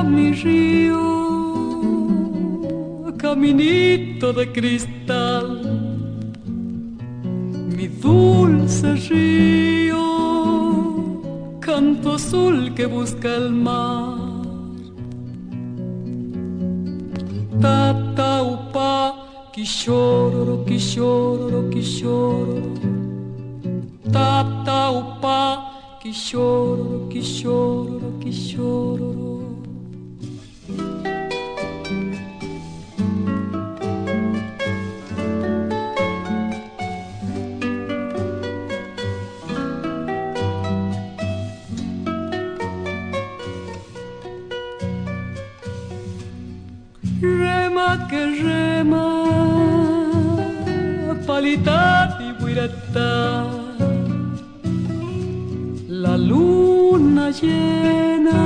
mi río, caminito de cristal, mi dulce río, canto azul que busca el mar. Tataupa, quixororo, quixororo, quixororo. Tataupa, quixororo, quixororo, quixororo. Rema que rema, palitati buirata. La luna llena,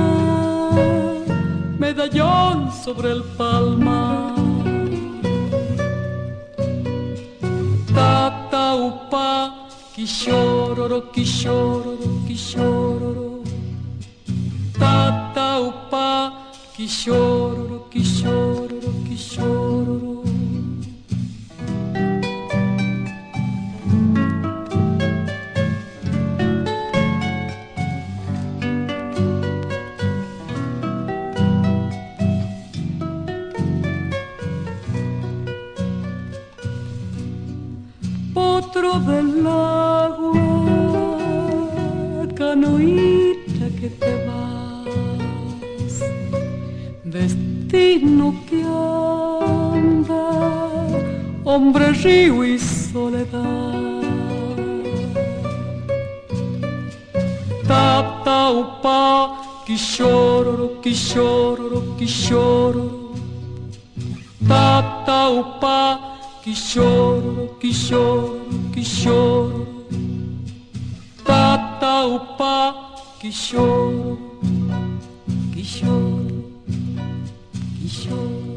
medallón sobre el palmar. Tataupa, quixororo, quixororo, quixororo. Tataupa, quixororo, quixororo, quixororo. Potro del agua, canoita que te vas, destino que anda, hombre, río y soledad. Tataupa, quixororo, quixororo, quixororo. Tataupa, quixororo, quixororo, quixororo. Tataupa, quixororo, quixororo, quixororo.